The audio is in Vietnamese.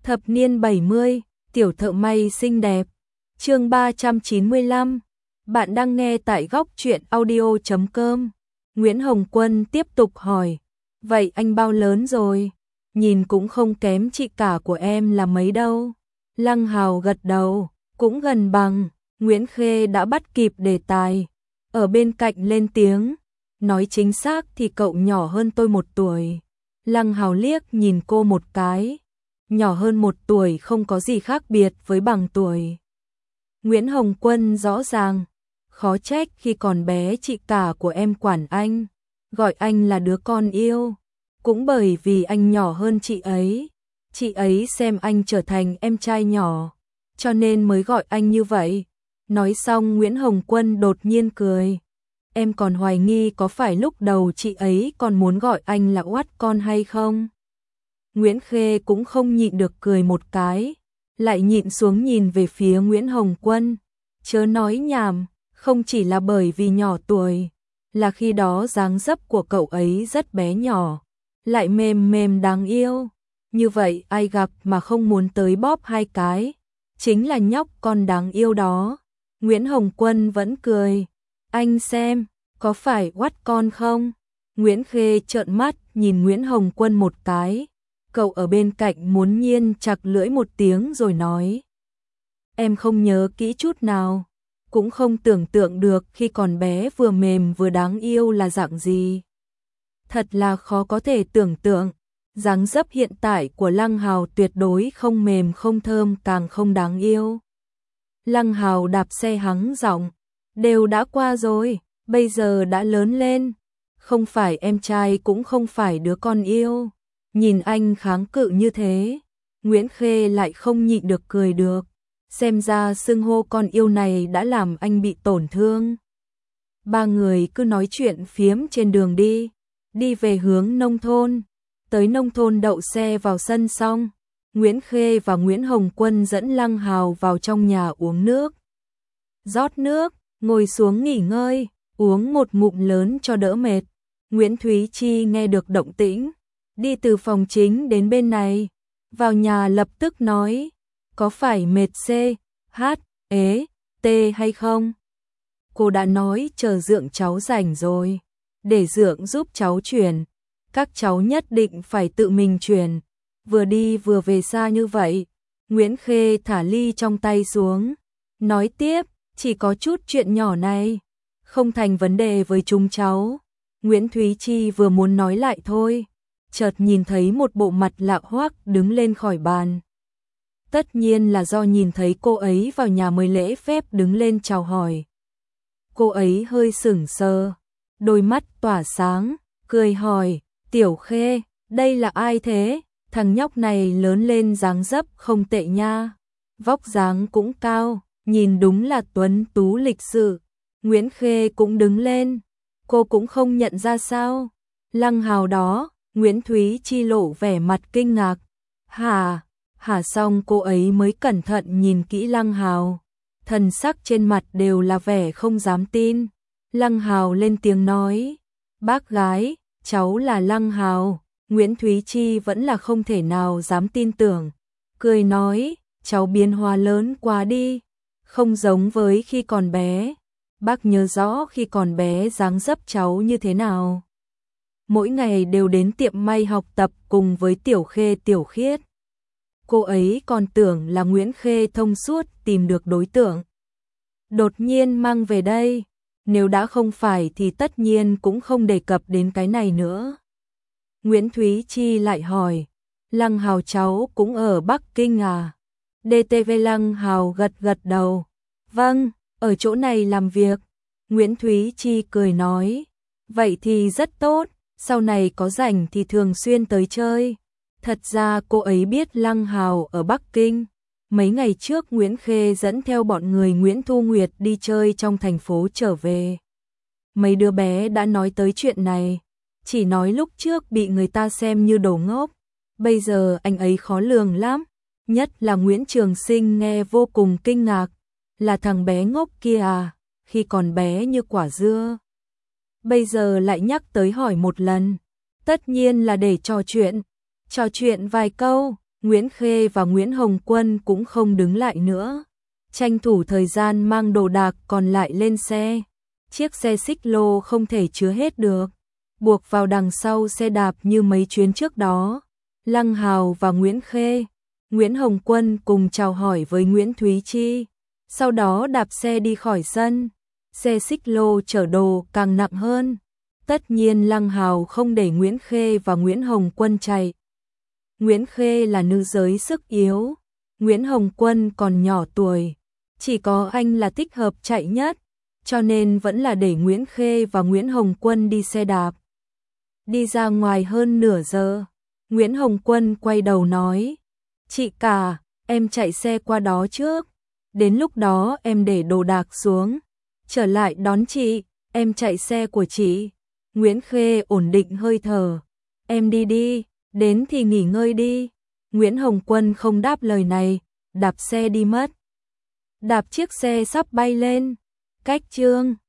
Thập niên 70, tiểu thợ may xinh đẹp. Chương 395. Bạn đang nghe tại góc truyện audio.com. Nguyễn Hồng Quân tiếp tục hỏi, vậy anh bao lớn rồi? Nhìn cũng không kém chị cả của em là mấy đâu. Lăng Hào gật đầu, cũng gần bằng. Nguyễn Khê đã bắt kịp đề tài, ở bên cạnh lên tiếng, nói chính xác thì cậu nhỏ hơn tôi 1 tuổi. Lăng Hào liếc nhìn cô một cái, nhỏ hơn 1 tuổi không có gì khác biệt với bằng tuổi. Nguyễn Hồng Quân rõ ràng, khó trách khi còn bé chị cả của em quản anh, gọi anh là đứa con yêu, cũng bởi vì anh nhỏ hơn chị ấy xem anh trở thành em trai nhỏ, cho nên mới gọi anh như vậy. Nói xong Nguyễn Hồng Quân đột nhiên cười, em còn hoài nghi có phải lúc đầu chị ấy còn muốn gọi anh là oát con hay không? Nguyễn Khê cũng không nhịn được cười một cái, lại nhịn xuống nhìn về phía Nguyễn Hồng Quân, chớ nói nhảm, không chỉ là bởi vì nhỏ tuổi, là khi đó dáng dấp của cậu ấy rất bé nhỏ, lại mềm mềm đáng yêu, như vậy ai gặp mà không muốn tới bóp 2 cái, chính là nhóc con đáng yêu đó. Nguyễn Hồng Quân vẫn cười, anh xem, có phải oát con không? Nguyễn Khê trợn mắt nhìn Nguyễn Hồng Quân một cái, cậu ở bên cạnh muốn nhiên chặt lưỡi một tiếng rồi nói, em không nhớ kỹ chút nào, cũng không tưởng tượng được khi còn bé vừa mềm vừa đáng yêu là dạng gì. Thật là khó có thể tưởng tượng, dáng dấp hiện tại của Lăng Hào tuyệt đối không mềm không thơm càng không đáng yêu. Lăng Hào đạp xe hắng giọng, đều đã qua rồi, bây giờ đã lớn lên, không phải em trai cũng không phải đứa con yêu. Nhìn anh kháng cự như thế, Nguyễn Khê lại không nhịn được cười được, xem ra xưng hô con yêu này đã làm anh bị tổn thương. Ba người cứ nói chuyện phiếm trên đường đi về hướng nông thôn. Tới nông thôn đậu xe vào sân xong, Nguyễn Khê và Nguyễn Hồng Quân dẫn Lăng Hào vào trong nhà uống nước. Rót nước, ngồi xuống nghỉ ngơi, uống một ngụm lớn cho đỡ mệt. Nguyễn Thúy Chi nghe được động tĩnh, đi từ phòng chính đến bên này, vào nhà lập tức nói, có phải mệt CHT hay không? Cô đã nói chờ Dượng cháu rảnh rồi, để Dượng giúp cháu chuyển, các cháu nhất định phải tự mình chuyển, vừa đi vừa về xa như vậy. Nguyễn Khê thả ly trong tay xuống, nói tiếp, chỉ có chút chuyện nhỏ này, không thành vấn đề với chúng cháu. Nguyễn Thúy Chi vừa muốn nói lại thôi, chợt nhìn thấy một bộ mặt lạ hoắc đứng lên khỏi bàn. Tất nhiên là do nhìn thấy cô ấy vào nhà mới lễ phép đứng lên chào hỏi. Cô ấy hơi sững sờ, đôi mắt tỏa sáng, cười hỏi, Tiểu Khê, đây là ai thế? Thằng nhóc này lớn lên dáng dấp không tệ nha, vóc dáng cũng cao, nhìn đúng là tuấn tú lịch sự. Nguyễn Khê cũng đứng lên, cô cũng không nhận ra sao? Lăng Hào đó. Nguyễn Thúy Chi lộ vẻ mặt kinh ngạc. Hả xong cô ấy mới cẩn thận nhìn kỹ Lăng Hào. Thần sắc trên mặt đều là vẻ không dám tin. Lăng Hào lên tiếng nói, bác gái, cháu là Lăng Hào. Nguyễn Thúy Chi vẫn là không thể nào dám tin tưởng. Cười nói, cháu biến hóa lớn quá đi, không giống với khi còn bé. Bác nhớ rõ khi còn bé dáng dấp cháu như thế nào. Mỗi ngày đều đến tiệm may học tập cùng với Tiểu Khê Tiểu Khiết. Cô ấy còn tưởng là Nguyễn Khê thông suốt tìm được đối tượng, đột nhiên mang về đây, nếu đã không phải thì tất nhiên cũng không đề cập đến cái này nữa. Nguyễn Thúy Chi lại hỏi, Lăng Hào cháu cũng ở Bắc Kinh à? DTV. Lăng Hào gật gật đầu, vâng, ở chỗ này làm việc. Nguyễn Thúy Chi cười nói, vậy thì rất tốt, sau này có rảnh thì thường xuyên tới chơi. Thật ra cô ấy biết Lăng Hào ở Bắc Kinh. Mấy ngày trước Nguyễn Khê dẫn theo bọn người Nguyễn Thu Nguyệt đi chơi trong thành phố trở về. Mấy đứa bé đã nói tới chuyện này, chỉ nói lúc trước bị người ta xem như đồ ngốc. Bây giờ anh ấy khó lường lắm, nhất là Nguyễn Trường Sinh nghe vô cùng kinh ngạc. Là thằng bé ngốc kia à, khi còn bé như quả dưa. Bây giờ lại nhắc tới hỏi một lần, tất nhiên là để trò chuyện vài câu. Nguyễn Khê và Nguyễn Hồng Quân cũng không đứng lại nữa, tranh thủ thời gian mang đồ đạc còn lại lên xe. Chiếc xe xích lô không thể chứa hết được, buộc vào đằng sau xe đạp như mấy chuyến trước đó. Lăng Hào và Nguyễn Khê, Nguyễn Hồng Quân cùng chào hỏi với Nguyễn Thúy Chi, sau đó đạp xe đi khỏi sân. Xe xích lô chở đồ càng nặng hơn. Tất nhiên Lăng Hào không để Nguyễn Khê và Nguyễn Hồng Quân chạy. Nguyễn Khê là nữ giới sức yếu, Nguyễn Hồng Quân còn nhỏ tuổi, chỉ có anh là thích hợp chạy nhất, cho nên vẫn là để Nguyễn Khê và Nguyễn Hồng Quân đi xe đạp. Đi ra ngoài hơn nửa giờ, Nguyễn Hồng Quân quay đầu nói, chị cả, em chạy xe qua đó trước, đến lúc đó em để đồ đạc xuống, trở lại đón chị, em chạy xe của chị. Nguyễn Khê ổn định hơi thở, em đi đi, đến thì nghỉ ngơi đi. Nguyễn Hồng Quân không đáp lời này, đạp xe đi mất. Đạp chiếc xe sắp bay lên, cách Chương